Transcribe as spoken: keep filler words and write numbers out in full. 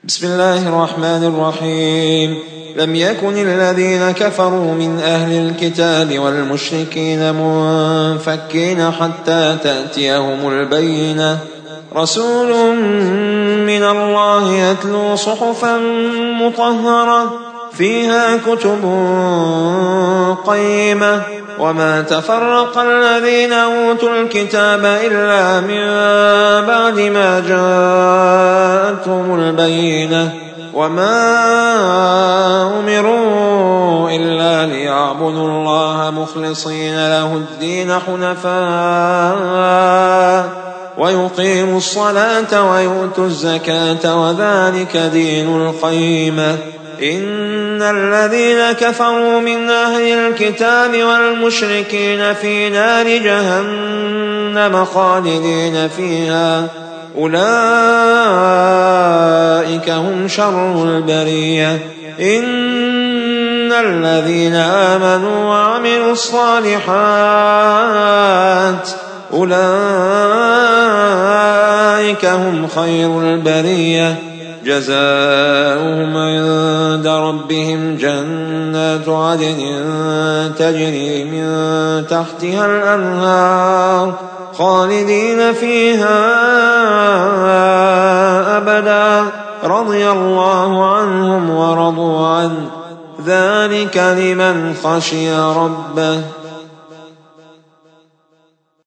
بسم الله الرحمن الرحيم. لم يكن الذين كفروا من أهل الكتاب والمشركين منفكين حتى تأتيهم البينة، رسول من الله يتلو صحفا مطهرة فيها كتب قيمة، وما تفرق الذين أوتوا الكتاب إلا من بعد ما جاءتهم البينة، وما أمروا إلا ليعبدوا الله مخلصين له الدين حنفاء ويقيموا الصلاة ويؤتوا الزكاة وذلك دين القيمة. إن الذين كفروا من أهل الكتاب والمشركين في نار جهنم خالدين فيها، أولئك هم شر البرية. إن الذين آمنوا وعملوا الصالحات أولئك هم خير البرية، جزاؤهم عند ربهم جنات عدن تجري من تحتها الأنهار خالدين فيها أبدا، رضي الله عنهم ورضوا عنه، ذلك لمن خشي ربه.